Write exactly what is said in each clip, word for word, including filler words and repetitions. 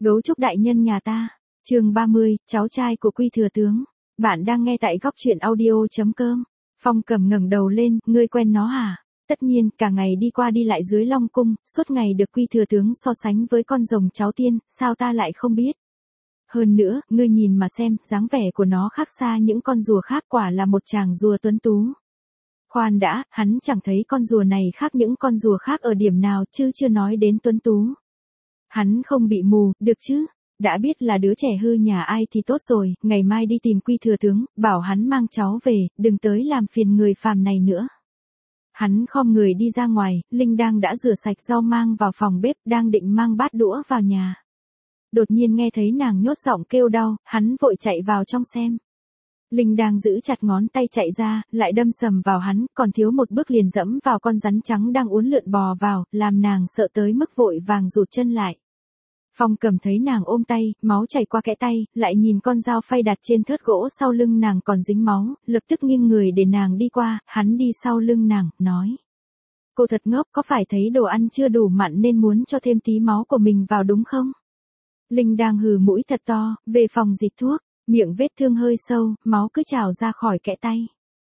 Gấu trúc đại nhân nhà ta. Chương ba mươi, cháu trai của Quy thừa tướng. Bạn đang nghe tại góc truyện audio chấm com. Phong Cầm ngẩng đầu lên, ngươi quen nó hả? Tất nhiên, cả ngày đi qua đi lại dưới Long cung, suốt ngày được Quy thừa tướng so sánh với con rồng cháu tiên, sao ta lại không biết? Hơn nữa, ngươi nhìn mà xem, dáng vẻ của nó khác xa những con rùa khác, quả là một chàng rùa tuấn tú. Khoan đã, hắn chẳng thấy con rùa này khác những con rùa khác ở điểm nào chứ chưa nói đến tuấn tú. Hắn không bị mù, được chứ? Đã biết là đứa trẻ hư nhà ai thì tốt rồi, ngày mai đi tìm Quy thừa tướng, bảo hắn mang cháu về, đừng tới làm phiền người phàm này nữa. Hắn khom người đi ra ngoài, Linh đang đã rửa sạch rau mang vào phòng bếp, đang định mang bát đũa vào nhà. Đột nhiên nghe thấy nàng nhốt giọng kêu đau, hắn vội chạy vào trong xem. Linh đang giữ chặt ngón tay chạy ra, lại đâm sầm vào hắn, còn thiếu một bước liền dẫm vào con rắn trắng đang uốn lượn bò vào, làm nàng sợ tới mức vội vàng rụt chân lại. Phong Cầm thấy nàng ôm tay, máu chảy qua kẽ tay, lại nhìn con dao phay đặt trên thớt gỗ sau lưng nàng còn dính máu, lập tức nghiêng người để nàng đi qua, hắn đi sau lưng nàng, nói. Cô thật ngốc, có phải thấy đồ ăn chưa đủ mặn nên muốn cho thêm tí máu của mình vào đúng không? Linh đang hừ mũi thật to, về phòng dịch thuốc, miệng vết thương hơi sâu, máu cứ trào ra khỏi kẽ tay.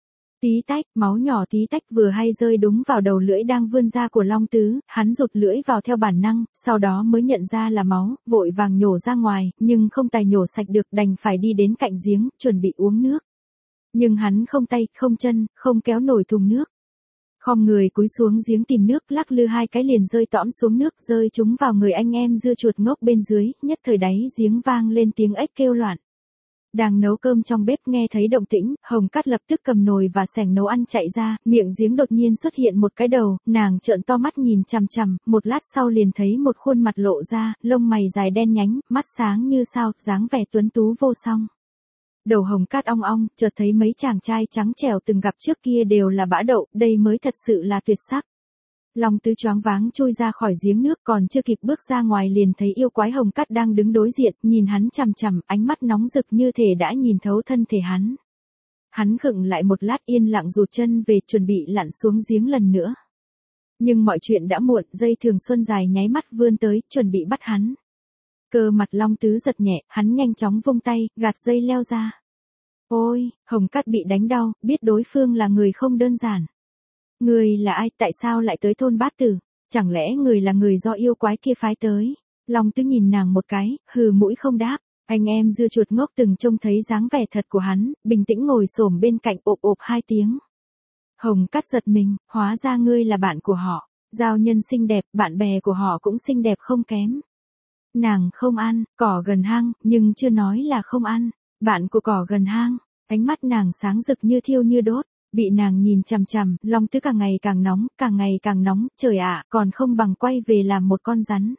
Tí tách, máu nhỏ tí tách vừa hay rơi đúng vào đầu lưỡi đang vươn ra của Long Tứ, hắn rụt lưỡi vào theo bản năng, sau đó mới nhận ra là máu, vội vàng nhổ ra ngoài, nhưng không tài nhổ sạch được, đành phải đi đến cạnh giếng, chuẩn bị uống nước. Nhưng hắn không tay, không chân, không kéo nổi thùng nước. Khom người cúi xuống giếng tìm nước, lắc lư hai cái liền rơi tõm xuống nước, rơi chúng vào người anh em dưa chuột ngốc bên dưới, nhất thời đáy giếng vang lên tiếng ếch kêu loạn. Đang nấu cơm trong bếp nghe thấy động tĩnh, Hồng Cát lập tức cầm nồi và xẻng nấu ăn chạy ra, miệng giếng đột nhiên xuất hiện một cái đầu, nàng trợn to mắt nhìn chằm chằm, một lát sau liền thấy một khuôn mặt lộ ra, lông mày dài đen nhánh, mắt sáng như sao, dáng vẻ tuấn tú vô song. Đầu Hồng Cát ong ong, chợt thấy mấy chàng trai trắng trẻo từng gặp trước kia đều là bã đậu, đây mới thật sự là tuyệt sắc. Long Tứ choáng váng chui ra khỏi giếng nước, còn chưa kịp bước ra ngoài liền thấy yêu quái Hồng Cát đang đứng đối diện, nhìn hắn chằm chằm, ánh mắt nóng rực như thể đã nhìn thấu thân thể hắn. Hắn khựng lại một lát yên lặng rụt chân về, chuẩn bị lặn xuống giếng lần nữa. Nhưng mọi chuyện đã muộn, dây thường xuân dài nháy mắt vươn tới, chuẩn bị bắt hắn. Cơ mặt Long Tứ giật nhẹ, hắn nhanh chóng vung tay, gạt dây leo ra. Ôi, Hồng Cát bị đánh đau, biết đối phương là người không đơn giản. Người là ai, tại sao lại tới thôn Bát Tử? Chẳng lẽ người là người do yêu quái kia phái tới? Long Tứ nhìn nàng một cái, hừ mũi không đáp. Anh em dưa chuột ngốc từng trông thấy dáng vẻ thật của hắn, bình tĩnh ngồi xổm bên cạnh ộp ộp hai tiếng. Hồng Cát giật mình, hóa ra ngươi là bạn của họ. Giao nhân xinh đẹp, bạn bè của họ cũng xinh đẹp không kém. Nàng không ăn, cỏ gần hang, nhưng chưa nói là không ăn. Bạn của cỏ gần hang, ánh mắt nàng sáng rực như thiêu như đốt. Bị nàng nhìn chằm chằm, Long Tứ càng ngày càng nóng, càng ngày càng nóng, trời ạ, còn không bằng quay về làm một con rắn.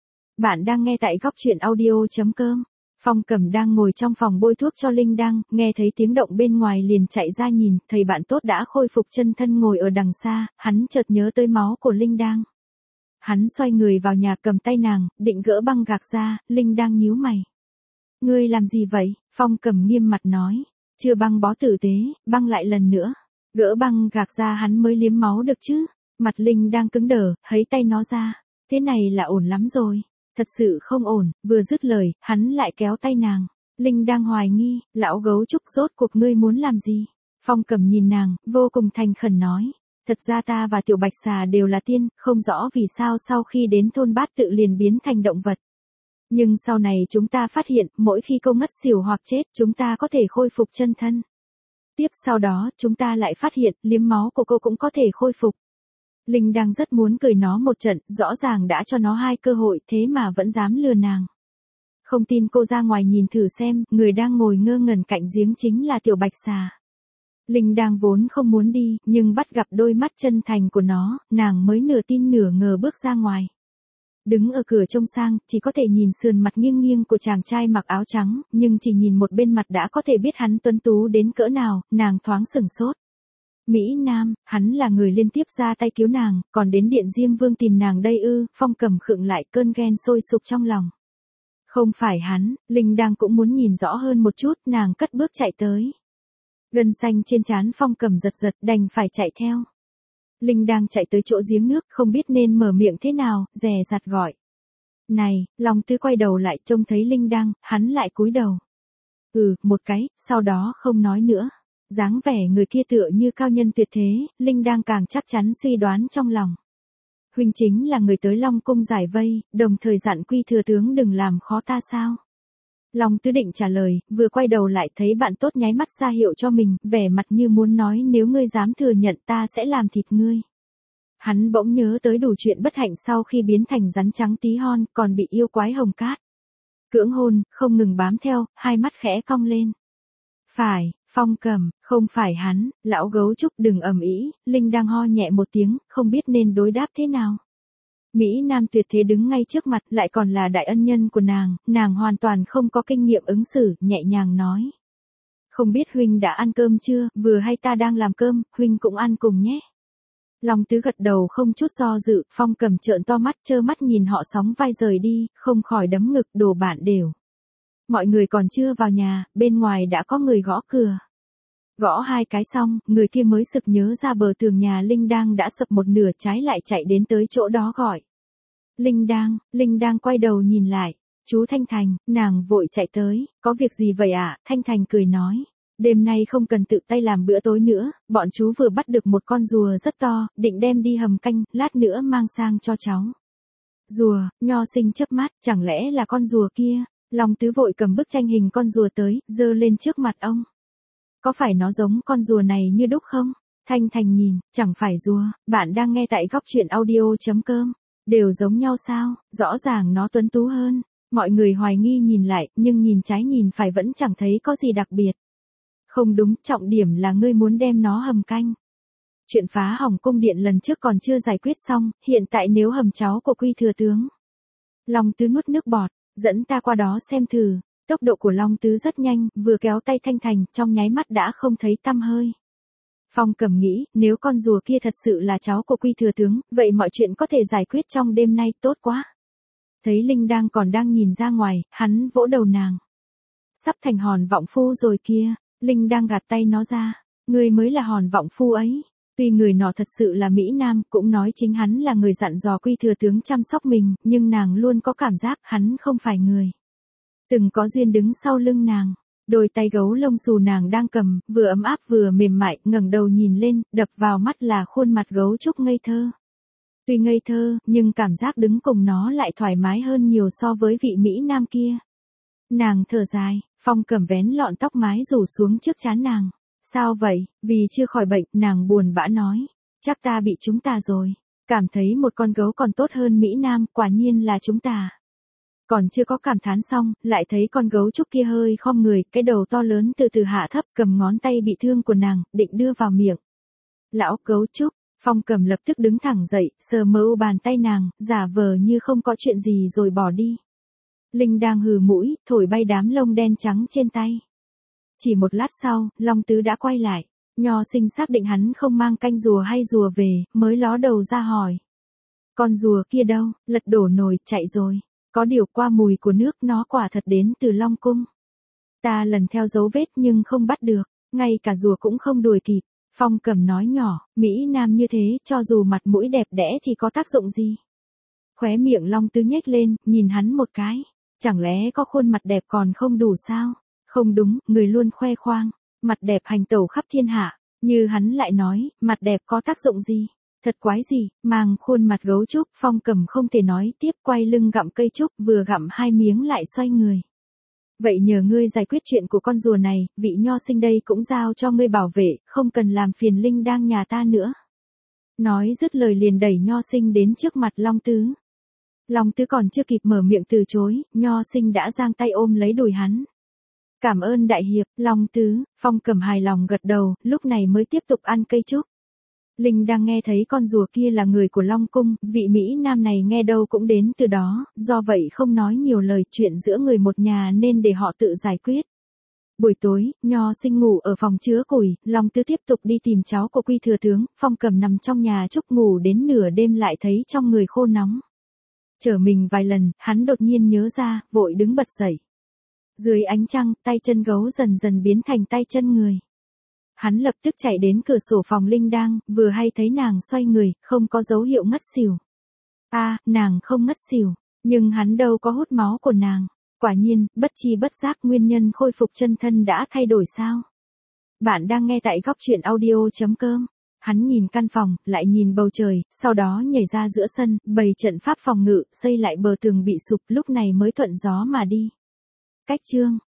Bạn đang nghe tại góc truyện audio chấm com. Phong Cầm đang ngồi trong phòng bôi thuốc cho Linh Đăng, nghe thấy tiếng động bên ngoài liền chạy ra nhìn, thầy bạn tốt đã khôi phục chân thân ngồi ở đằng xa, hắn chợt nhớ tới máu của Linh Đăng. Hắn xoay người vào nhà cầm tay nàng, định gỡ băng gạc ra, Linh Đăng nhíu mày. Ngươi làm gì vậy? Phong Cầm nghiêm mặt nói. Chưa băng bó tử tế, băng lại lần nữa. Gỡ băng gạc ra hắn mới liếm máu được chứ. Mặt Linh đang cứng đờ, hấy tay nó ra. Thế này là ổn lắm rồi. Thật sự không ổn, vừa dứt lời, hắn lại kéo tay nàng. Linh đang hoài nghi, lão gấu trúc rốt cuộc ngươi muốn làm gì? Phong Cầm nhìn nàng, vô cùng thành khẩn nói. Thật ra ta và Tiểu Bạch Xà đều là tiên, không rõ vì sao sau khi đến thôn Bát Tự liền biến thành động vật. Nhưng sau này chúng ta phát hiện, mỗi khi cô ngất xỉu hoặc chết, chúng ta có thể khôi phục chân thân. Tiếp sau đó, chúng ta lại phát hiện, liếm máu của cô cũng có thể khôi phục. Linh đang rất muốn cười nó một trận, rõ ràng đã cho nó hai cơ hội, thế mà vẫn dám lừa nàng. Không tin cô ra ngoài nhìn thử xem, người đang ngồi ngơ ngẩn cạnh giếng chính là Tiểu Bạch Xà. Linh đang vốn không muốn đi, nhưng bắt gặp đôi mắt chân thành của nó, nàng mới nửa tin nửa ngờ bước ra ngoài. Đứng ở cửa trông sang, chỉ có thể nhìn sườn mặt nghiêng nghiêng của chàng trai mặc áo trắng, nhưng chỉ nhìn một bên mặt đã có thể biết hắn tuấn tú đến cỡ nào, nàng thoáng sửng sốt. Mỹ Nam, hắn là người liên tiếp ra tay cứu nàng, còn đến Điện Diêm Vương tìm nàng đây ư? Phong Cầm khựng lại, cơn ghen sôi sục trong lòng. Không phải hắn, Linh đang cũng muốn nhìn rõ hơn một chút, nàng cất bước chạy tới. Gân xanh trên trán Phong Cầm giật giật, đành phải chạy theo. Linh đang chạy tới chỗ giếng nước, không biết nên mở miệng thế nào, dè dặt gọi. Này, Long Tứ quay đầu lại trông thấy Linh Đang, hắn lại cúi đầu. Ừ, một cái, sau đó không nói nữa. Dáng vẻ người kia tựa như cao nhân tuyệt thế, Linh Đang càng chắc chắn suy đoán trong lòng. Huynh chính là người tới Long Cung giải vây, đồng thời dặn Quy thừa tướng đừng làm khó ta sao? Long Tứ định trả lời, vừa quay đầu lại thấy bạn tốt nháy mắt ra hiệu cho mình, vẻ mặt như muốn nói nếu ngươi dám thừa nhận ta sẽ làm thịt ngươi. Hắn bỗng nhớ tới đủ chuyện bất hạnh sau khi biến thành rắn trắng tí hon, còn bị yêu quái hồng cát cưỡng hôn, không ngừng bám theo, hai mắt khẽ cong lên. Phải, Phong Cầm, không phải hắn, lão gấu trúc đừng ầm ĩ, Linh đang ho nhẹ một tiếng, không biết nên đối đáp thế nào. Mỹ Nam tuyệt thế đứng ngay trước mặt, lại còn là đại ân nhân của nàng, nàng hoàn toàn không có kinh nghiệm ứng xử, nhẹ nhàng nói. Không biết huynh đã ăn cơm chưa, vừa hay ta đang làm cơm, huynh cũng ăn cùng nhé. Long Tứ gật đầu không chút do dự, Phong Cầm trợn to mắt trơ mắt nhìn họ sóng vai rời đi, không khỏi đấm ngực đồ bạn đều. Mọi người còn chưa vào nhà, bên ngoài đã có người gõ cửa. Gõ hai cái xong, người kia mới sực nhớ ra bờ tường nhà Linh Đang đã sập một nửa trái lại chạy đến tới chỗ đó gọi. Linh Đang, Linh Đang quay đầu nhìn lại. Chú Thanh Thành, nàng vội chạy tới, có việc gì vậy ạ? À? Thanh Thành cười nói. Đêm nay không cần tự tay làm bữa tối nữa, bọn chú vừa bắt được một con rùa rất to, định đem đi hầm canh, lát nữa mang sang cho cháu. Rùa, Nho Sinh chớp mắt, chẳng lẽ là con rùa kia? Long Tứ vội cầm bức tranh hình con rùa tới, giơ lên trước mặt ông. Có phải nó giống con rùa này như đúc không? Thanh Thành nhìn, chẳng phải rùa, bạn đang nghe tại góc truyện audio.com. Đều giống nhau sao, rõ ràng nó tuấn tú hơn. Mọi người hoài nghi nhìn lại, nhưng nhìn trái nhìn phải vẫn chẳng thấy có gì đặc biệt. Không đúng, trọng điểm là ngươi muốn đem nó hầm canh. Chuyện phá hỏng cung điện lần trước còn chưa giải quyết xong, hiện tại nếu hầm cháu của Quy thừa tướng. Long Tứ nuốt nước bọt, dẫn ta qua đó xem thử. Tốc độ của Long Tứ rất nhanh, vừa kéo tay Thanh Thành, trong nháy mắt đã không thấy tăm hơi. Phong Cầm nghĩ, nếu con rùa kia thật sự là cháu của Quy thừa tướng, vậy mọi chuyện có thể giải quyết trong đêm nay, tốt quá. Thấy Linh đang còn đang nhìn ra ngoài, hắn vỗ đầu nàng. Sắp thành hòn vọng phu rồi kia. Linh đang gạt tay nó ra. Người mới là hòn vọng phu ấy. Tuy người nọ thật sự là Mỹ Nam, cũng nói chính hắn là người dặn dò Quy thừa tướng chăm sóc mình, nhưng nàng luôn có cảm giác hắn không phải người. Từng có duyên đứng sau lưng nàng. Đôi tay gấu lông xù nàng đang cầm, vừa ấm áp vừa mềm mại, ngẩng đầu nhìn lên, đập vào mắt là khuôn mặt gấu trúc ngây thơ. Tuy ngây thơ, nhưng cảm giác đứng cùng nó lại thoải mái hơn nhiều so với vị Mỹ Nam kia. Nàng thở dài, Phong Cầm vén lọn tóc mái rủ xuống trước trán nàng. Sao vậy, vì chưa khỏi bệnh, nàng buồn bã nói. Chắc ta bị chúng ta rồi. Cảm thấy một con gấu còn tốt hơn Mỹ Nam, quả nhiên là chúng ta. Còn chưa có cảm thán xong, lại thấy con gấu trúc kia hơi khom người, cái đầu to lớn từ từ hạ thấp, cầm ngón tay bị thương của nàng, định đưa vào miệng. Lão gấu trúc, Phong Cầm lập tức đứng thẳng dậy, sờ mơ bàn tay nàng, giả vờ như không có chuyện gì rồi bỏ đi. Linh đang hừ mũi, thổi bay đám lông đen trắng trên tay. Chỉ một lát sau, Long Tứ đã quay lại. Nho Sinh xác định hắn không mang canh rùa hay rùa về, mới ló đầu ra hỏi. Con rùa kia đâu, lật đổ nồi, chạy rồi. Có điều qua mùi của nước nó quả thật đến từ Long Cung. Ta lần theo dấu vết nhưng không bắt được, ngay cả rùa cũng không đuổi kịp. Phong Cầm nói nhỏ, Mỹ Nam như thế, cho dù mặt mũi đẹp đẽ thì có tác dụng gì? Khóe miệng Long Tứ nhếch lên, nhìn hắn một cái. Chẳng lẽ có khuôn mặt đẹp còn không đủ sao? Không đúng, người luôn khoe khoang. Mặt đẹp hành tẩu khắp thiên hạ. Như hắn lại nói, mặt đẹp có tác dụng gì? Thật quái gì, mang khuôn mặt gấu trúc, Phong Cầm không thể nói tiếp, quay lưng gặm cây trúc, vừa gặm hai miếng lại xoay người. Vậy nhờ ngươi giải quyết chuyện của con rùa này, vị Nho Sinh đây cũng giao cho ngươi bảo vệ, không cần làm phiền Linh đang nhà ta nữa. Nói dứt lời liền đẩy Nho Sinh đến trước mặt Long Tứ. Long Tứ còn chưa kịp mở miệng từ chối, Nho Sinh đã giang tay ôm lấy đùi hắn. Cảm ơn đại hiệp, Long Tứ, Phong Cầm hài lòng gật đầu, lúc này mới tiếp tục ăn cây trúc. Linh đang nghe thấy con rùa kia là người của Long Cung, vị Mỹ Nam này nghe đâu cũng đến từ đó, do vậy không nói nhiều lời, chuyện giữa người một nhà nên để họ tự giải quyết. Buổi tối, Nho Sinh ngủ ở phòng chứa củi, Long Tứ tiếp tục đi tìm cháu của Quy thừa tướng, Phong Cầm nằm trong nhà trúc ngủ đến nửa đêm lại thấy trong người khô nóng. Trở mình vài lần, hắn đột nhiên nhớ ra, vội đứng bật dậy. Dưới ánh trăng, tay chân gấu dần dần biến thành tay chân người. Hắn lập tức chạy đến cửa sổ phòng Linh đang, vừa hay thấy nàng xoay người, không có dấu hiệu ngất xỉu. À, nàng không ngất xỉu. Nhưng hắn đâu có hút máu của nàng. Quả nhiên, bất chi bất giác nguyên nhân khôi phục chân thân đã thay đổi sao? Bạn đang nghe tại góc chuyện audio chấm com. Hắn nhìn căn phòng, lại nhìn bầu trời, sau đó nhảy ra giữa sân, bày trận pháp phòng ngự, xây lại bờ tường bị sụp, lúc này mới thuận gió mà đi. Cách chương